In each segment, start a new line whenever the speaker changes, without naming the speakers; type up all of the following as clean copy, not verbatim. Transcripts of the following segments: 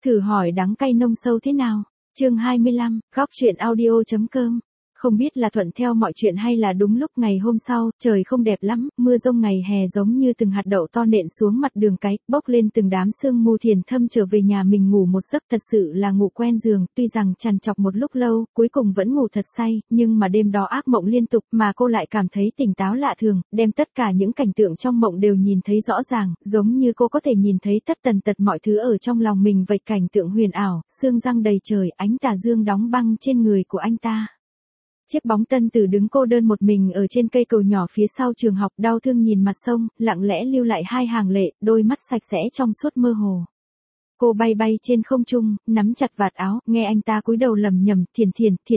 Thử hỏi đắng cay nông sâu thế nào? Chương 25, góc truyện audio.com. Không biết là thuận theo mọi chuyện hay là đúng lúc ngày hôm sau, trời không đẹp lắm, mưa rông ngày hè giống như từng hạt đậu to nện xuống mặt đường cái, bốc lên từng đám sương mù. Thiền Thâm trở về nhà mình ngủ một giấc, thật sự là ngủ quen giường, tuy rằng trằn trọc một lúc lâu, cuối cùng vẫn ngủ thật say, nhưng mà đêm đó ác mộng liên tục mà cô lại cảm thấy tỉnh táo lạ thường, đem tất cả những cảnh tượng trong mộng đều nhìn thấy rõ ràng, giống như cô có thể nhìn thấy tất tần tật mọi thứ ở trong lòng mình vậy. Cảnh tượng huyền ảo, sương răng đầy trời, ánh tà dương đóng băng trên người của anh ta. Chiếc bóng Tân Tử đứng cô đơn một mình ở trên cây cầu nhỏ phía sau trường học, đau thương nhìn mặt sông, lặng lẽ lưu lại hai hàng lệ, đôi mắt sạch sẽ trong suốt mơ hồ. Cô bay bay trên không trung, nắm chặt vạt áo, nghe anh ta cúi đầu lẩm nhẩm, Thiền.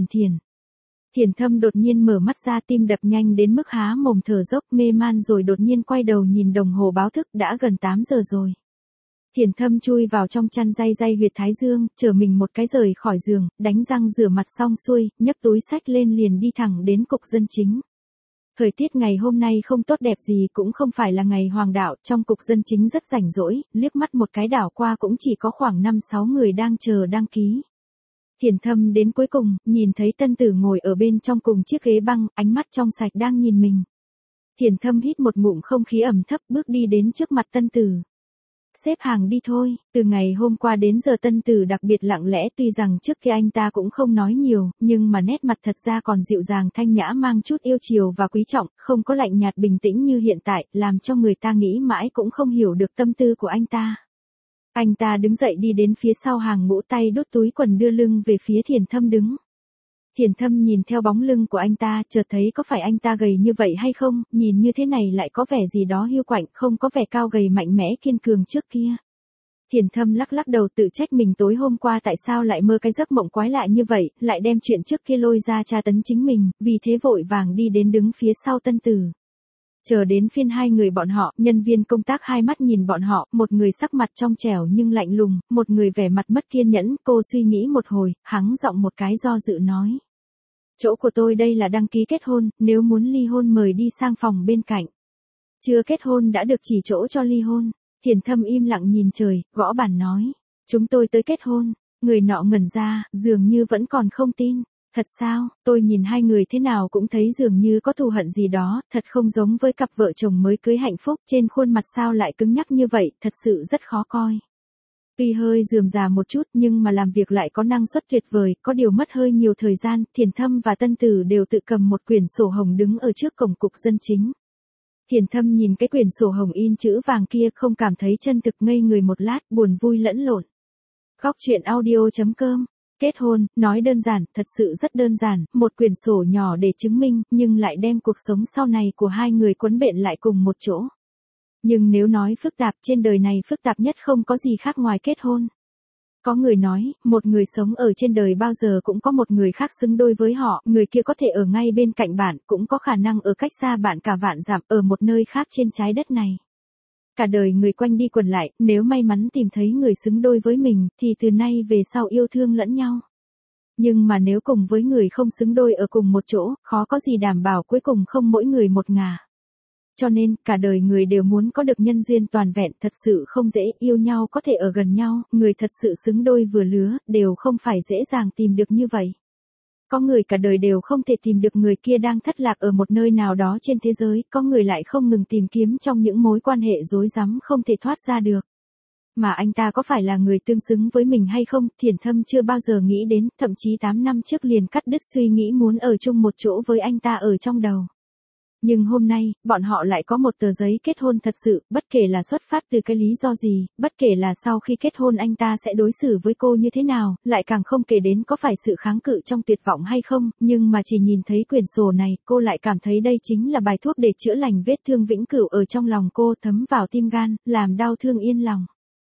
Thiền Thâm đột nhiên mở mắt ra, tim đập nhanh đến mức há mồm thở dốc, mê man rồi đột nhiên quay đầu nhìn đồng hồ báo thức, đã gần 8 giờ rồi. Thiền Thâm chui vào trong chăn day huyệt thái dương, chở mình một cái rời khỏi giường, đánh răng rửa mặt xong xuôi, nhấc túi xách lên liền đi thẳng đến cục dân chính. Thời tiết ngày hôm nay không tốt đẹp gì, cũng không phải là ngày hoàng đạo, trong cục dân chính rất rảnh rỗi, liếc mắt một cái đảo qua cũng chỉ có khoảng 5-6 người đang chờ đăng ký. Thiền Thâm đến cuối cùng, nhìn thấy Tân Tử ngồi ở bên trong cùng chiếc ghế băng, ánh mắt trong sạch đang nhìn mình. Thiền Thâm hít một ngụm không khí ẩm thấp, bước đi đến trước mặt Tân Tử. Xếp hàng đi thôi. Từ ngày hôm qua đến giờ Tân Tử đặc biệt lặng lẽ, tuy rằng trước kia anh ta cũng không nói nhiều, nhưng mà nét mặt thật ra còn dịu dàng thanh nhã, mang chút yêu chiều và quý trọng, không có lạnh nhạt bình tĩnh như hiện tại, làm cho người ta nghĩ mãi cũng không hiểu được tâm tư của anh ta. Anh ta đứng dậy đi đến phía sau hàng ngũ, tay đút túi quần đưa lưng về phía Thiền Thâm đứng. Thiền Thâm nhìn theo bóng lưng của anh ta, chợt thấy có phải anh ta gầy như vậy hay không, nhìn như thế này lại có vẻ gì đó hiu quạnh, không có vẻ cao gầy mạnh mẽ kiên cường trước kia. Thiền Thâm lắc lắc đầu tự trách mình tối hôm qua tại sao lại mơ cái giấc mộng quái lạ như vậy, lại đem chuyện trước kia lôi ra tra tấn chính mình, vì thế vội vàng đi đến đứng phía sau Tân Tử. Chờ đến phiên hai người bọn họ, nhân viên công tác hai mắt nhìn bọn họ, một người sắc mặt trong trẻo nhưng lạnh lùng, một người vẻ mặt mất kiên nhẫn. Cô suy nghĩ một hồi, hắng giọng một cái do dự nói. Chỗ của tôi đây là đăng ký kết hôn, nếu muốn ly hôn mời đi sang phòng bên cạnh. Chưa kết hôn đã được chỉ chỗ cho ly hôn. Thiền Thâm im lặng nhìn trời, gõ bàn nói. Chúng tôi tới kết hôn. Người nọ ngẩn ra, dường như vẫn còn không tin. Thật sao? Tôi nhìn hai người thế nào cũng thấy dường như có thù hận gì đó, thật không giống với cặp vợ chồng mới cưới hạnh phúc, trên khuôn mặt sao lại cứng nhắc như vậy, thật sự rất khó coi. Tuy hơi rườm rà một chút nhưng mà làm việc lại có năng suất tuyệt vời, có điều mất hơi nhiều thời gian. Thiền Thâm và Tân Tử đều tự cầm một quyển sổ hồng đứng ở trước cổng cục dân chính. Thiền Thâm nhìn cái quyển sổ hồng in chữ vàng kia, không cảm thấy chân thực, ngây người một lát, buồn vui lẫn lộn. Góc truyện audio.com. Kết hôn, nói đơn giản, thật sự rất đơn giản, một quyển sổ nhỏ để chứng minh, nhưng lại đem cuộc sống sau này của hai người quấn bện lại cùng một chỗ. Nhưng nếu nói phức tạp, trên đời này phức tạp nhất không có gì khác ngoài kết hôn. Có người nói, một người sống ở trên đời bao giờ cũng có một người khác xứng đôi với họ, người kia có thể ở ngay bên cạnh bạn, cũng có khả năng ở cách xa bạn cả vạn dặm, ở một nơi khác trên trái đất này. Cả đời người quanh đi quẩn lại, nếu may mắn tìm thấy người xứng đôi với mình, thì từ nay về sau yêu thương lẫn nhau. Nhưng mà nếu cùng với người không xứng đôi ở cùng một chỗ, khó có gì đảm bảo cuối cùng không mỗi người một ngả. Cho nên, cả đời người đều muốn có được nhân duyên toàn vẹn, thật sự không dễ, yêu nhau có thể ở gần nhau, người thật sự xứng đôi vừa lứa, đều không phải dễ dàng tìm được như vậy. Có người cả đời đều không thể tìm được người kia đang thất lạc ở một nơi nào đó trên thế giới, có người lại không ngừng tìm kiếm trong những mối quan hệ rối rắm không thể thoát ra được. Mà anh ta có phải là người tương xứng với mình hay không, Thiền Thâm chưa bao giờ nghĩ đến, thậm chí 8 năm trước liền cắt đứt suy nghĩ muốn ở chung một chỗ với anh ta ở trong đầu. Nhưng hôm nay, bọn họ lại có một tờ giấy kết hôn thật sự, bất kể là xuất phát từ cái lý do gì, bất kể là sau khi kết hôn anh ta sẽ đối xử với cô như thế nào, lại càng không kể đến có phải sự kháng cự trong tuyệt vọng hay không, nhưng mà chỉ nhìn thấy quyển sổ này, cô lại cảm thấy đây chính là bài thuốc để chữa lành vết thương vĩnh cửu ở trong lòng cô, thấm vào tim gan, làm đau thương yên lòng.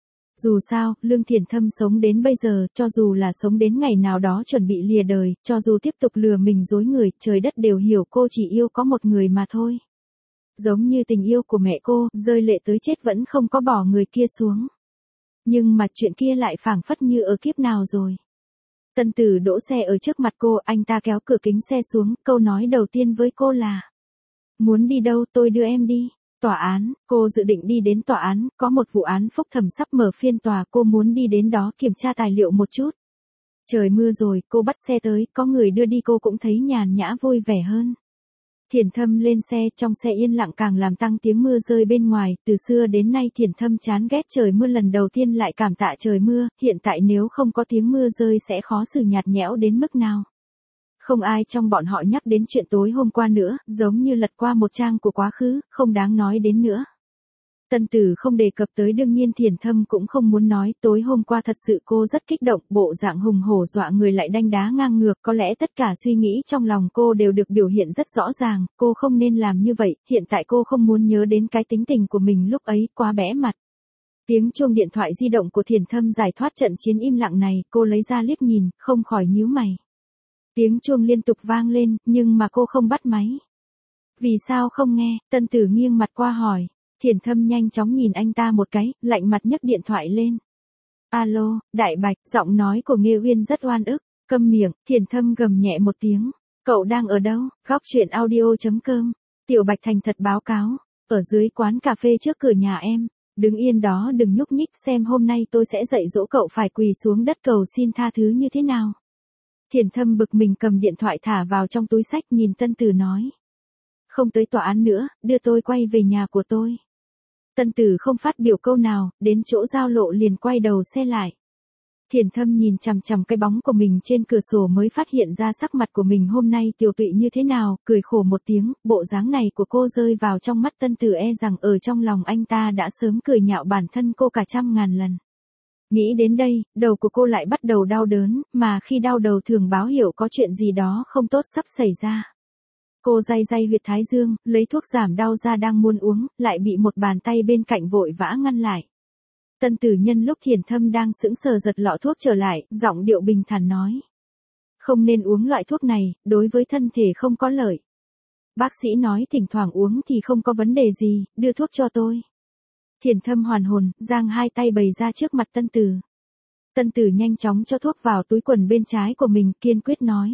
Dù sao, Lương Thiền Thâm sống đến bây giờ, cho dù là sống đến ngày nào đó chuẩn bị lìa đời, cho dù tiếp tục lừa mình dối người, trời đất đều hiểu cô chỉ yêu có một người mà thôi. Giống như tình yêu của mẹ cô, rơi lệ tới chết vẫn không có bỏ người kia xuống. Nhưng mà chuyện kia lại phảng phất như ở kiếp nào rồi. Tân Tử đỗ xe ở trước mặt cô, anh ta kéo cửa kính xe xuống, câu nói đầu tiên với cô là: Muốn đi đâu tôi đưa em đi. Tòa án, cô dự định đi đến tòa án, có một vụ án phúc thẩm sắp mở phiên tòa, cô muốn đi đến đó kiểm tra tài liệu một chút. Trời mưa rồi, cô bắt xe tới, có người đưa đi cô cũng thấy nhàn nhã vui vẻ hơn. Thiển Thâm lên xe, trong xe yên lặng càng làm tăng tiếng mưa rơi bên ngoài, từ xưa đến nay Thiển Thâm chán ghét trời mưa, lần đầu tiên lại cảm tạ trời mưa, hiện tại nếu không có tiếng mưa rơi sẽ khó xử nhạt nhẽo đến mức nào. Không ai trong bọn họ nhắc đến chuyện tối hôm qua nữa, giống như lật qua một trang của quá khứ, không đáng nói đến nữa. Tân Tử không đề cập tới, đương nhiên Thiển Thâm cũng không muốn nói, tối hôm qua thật sự cô rất kích động, bộ dạng hùng hổ dọa người lại đanh đá ngang ngược, có lẽ tất cả suy nghĩ trong lòng cô đều được biểu hiện rất rõ ràng, cô không nên làm như vậy, hiện tại cô không muốn nhớ đến cái tính tình của mình lúc ấy, quá bẽ mặt. Tiếng chuông điện thoại di động của Thiển Thâm giải thoát trận chiến im lặng này, cô lấy ra liếc nhìn, không khỏi nhíu mày. Tiếng chuông liên tục vang lên, nhưng mà cô không bắt máy. Vì sao không nghe? Tân Tử nghiêng mặt qua hỏi. Thiển Thâm nhanh chóng nhìn anh ta một cái, lạnh mặt nhấc điện thoại lên. Alo, Đại Bạch, giọng nói của Nghê Uyên rất oan ức. Câm miệng, Thiển Thâm gầm nhẹ một tiếng. Cậu đang ở đâu? Góc chuyện audio.com. Tiểu Bạch thành thật báo cáo. Ở dưới quán cà phê trước cửa nhà em. Đứng yên đó đừng nhúc nhích, xem hôm nay tôi sẽ dạy dỗ cậu phải quỳ xuống đất cầu xin tha thứ như thế nào. Thiển Thâm bực mình cầm điện thoại thả vào trong túi xách, nhìn Tân Tử nói. Không tới tòa án nữa, đưa tôi quay về nhà của tôi. Tân Tử không phát biểu câu nào, đến chỗ giao lộ liền quay đầu xe lại. Thiển Thâm nhìn chằm chằm cái bóng của mình trên cửa sổ mới phát hiện ra sắc mặt của mình hôm nay tiều tụy như thế nào, cười khổ một tiếng, bộ dáng này của cô rơi vào trong mắt Tân Tử e rằng ở trong lòng anh ta đã sớm cười nhạo bản thân cô cả trăm ngàn lần. Nghĩ đến đây, đầu của cô lại bắt đầu đau đớn, mà khi đau đầu thường báo hiệu có chuyện gì đó không tốt sắp xảy ra. Cô day day huyệt thái dương, lấy thuốc giảm đau ra đang muốn uống, lại bị một bàn tay bên cạnh vội vã ngăn lại. Tân Tử nhân lúc Thiển Thâm đang sững sờ giật lọ thuốc trở lại, giọng điệu bình thản nói. Không nên uống loại thuốc này, đối với thân thể không có lợi. Bác sĩ nói thỉnh thoảng uống thì không có vấn đề gì, đưa thuốc cho tôi. Thiển Thâm hoàn hồn, giang hai tay bày ra trước mặt Tân Tử. Tân Tử nhanh chóng cho thuốc vào túi quần bên trái của mình, kiên quyết nói.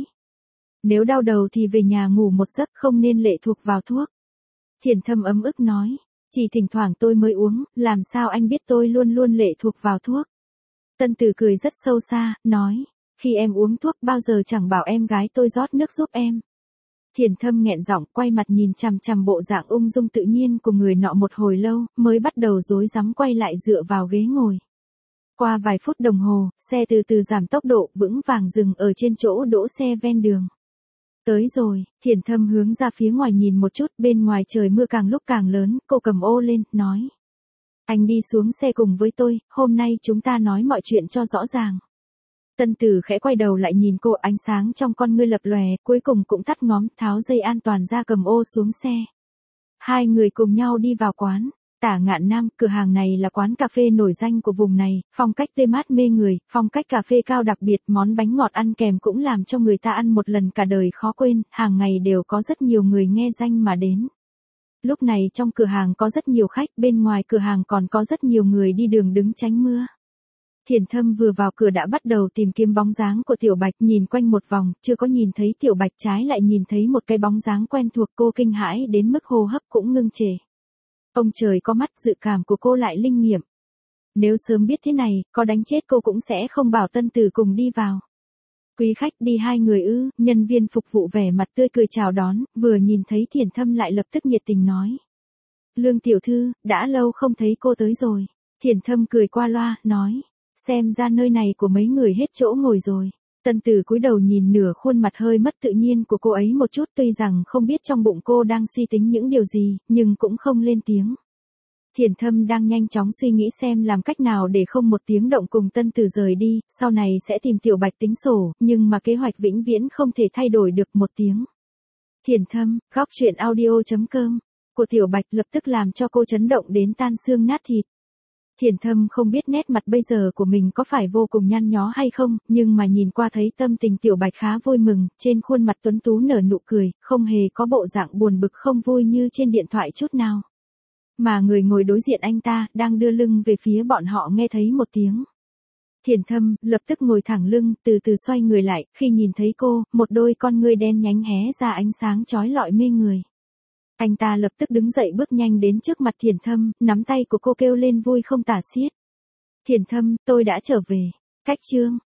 Nếu đau đầu thì về nhà ngủ một giấc, không nên lệ thuộc vào thuốc. Thiển Thâm ấm ức nói. Chỉ thỉnh thoảng tôi mới uống, làm sao anh biết tôi luôn luôn lệ thuộc vào thuốc. Tân Tử cười rất sâu xa, nói. Khi em uống thuốc bao giờ chẳng bảo em gái tôi rót nước giúp em. Thiển Thâm nghẹn giọng, quay mặt nhìn chằm chằm bộ dạng ung dung tự nhiên của người nọ một hồi lâu, mới bắt đầu rối rắm quay lại dựa vào ghế ngồi. Qua vài phút đồng hồ, xe từ từ giảm tốc độ, vững vàng dừng ở trên chỗ đỗ xe ven đường. Tới rồi, Thiển Thâm hướng ra phía ngoài nhìn một chút, bên ngoài trời mưa càng lúc càng lớn, cô cầm ô lên, nói. Anh đi xuống xe cùng với tôi, hôm nay chúng ta nói mọi chuyện cho rõ ràng. Tân Tử khẽ quay đầu lại nhìn cô, ánh sáng trong con ngươi lập lòe, cuối cùng cũng tắt ngóm, tháo dây an toàn ra cầm ô xuống xe. Hai người cùng nhau đi vào quán. Tả Ngạn Nam, cửa hàng này là quán cà phê nổi danh của vùng này, phong cách tê mát mê người, phong cách cà phê cao đặc biệt, món bánh ngọt ăn kèm cũng làm cho người ta ăn một lần cả đời khó quên, hàng ngày đều có rất nhiều người nghe danh mà đến. Lúc này trong cửa hàng có rất nhiều khách, bên ngoài cửa hàng còn có rất nhiều người đi đường đứng tránh mưa. Thiển Thâm vừa vào cửa đã bắt đầu tìm kiếm bóng dáng của Tiểu Bạch, nhìn quanh một vòng, chưa có nhìn thấy Tiểu Bạch, trái lại nhìn thấy một cái bóng dáng quen thuộc, cô kinh hãi đến mức hô hấp cũng ngưng trệ. Ông trời có mắt, dự cảm của cô lại linh nghiệm. Nếu sớm biết thế này, có đánh chết cô cũng sẽ không bảo Tân Tử cùng đi vào. Quý khách đi hai người ư? Nhân viên phục vụ vẻ mặt tươi cười chào đón, vừa nhìn thấy Thiển Thâm lại lập tức nhiệt tình nói. Lương tiểu thư, đã lâu không thấy cô tới rồi. Thiển Thâm cười qua loa, nói. Xem ra nơi này của mấy người hết chỗ ngồi rồi. Tân Tử cúi đầu nhìn nửa khuôn mặt hơi mất tự nhiên của cô ấy một chút, tuy rằng không biết trong bụng cô đang suy tính những điều gì, nhưng cũng không lên tiếng. Thiển Thâm đang nhanh chóng suy nghĩ xem làm cách nào để không một tiếng động cùng Tân Tử rời đi, sau này sẽ tìm Tiểu Bạch tính sổ, nhưng mà kế hoạch vĩnh viễn không thể thay đổi được một tiếng. Thiển Thâm, góc chuyện audio.com, của Tiểu Bạch lập tức làm cho cô chấn động đến tan xương nát thịt. Thiển Thâm không biết nét mặt bây giờ của mình có phải vô cùng nhăn nhó hay không, nhưng mà nhìn qua thấy tâm tình Tiểu Bạch khá vui mừng, trên khuôn mặt tuấn tú nở nụ cười, không hề có bộ dạng buồn bực không vui như trên điện thoại chút nào. Mà người ngồi đối diện anh ta, đang đưa lưng về phía bọn họ nghe thấy một tiếng. Thiển Thâm, lập tức ngồi thẳng lưng, từ từ xoay người lại, khi nhìn thấy cô, một đôi con ngươi đen nhánh hé ra ánh sáng chói lọi mê người. Anh ta lập tức đứng dậy bước nhanh đến trước mặt Thiển Thâm, nắm tay của cô kêu lên vui không tả xiết. Thiển Thâm, tôi đã trở về. Cách chương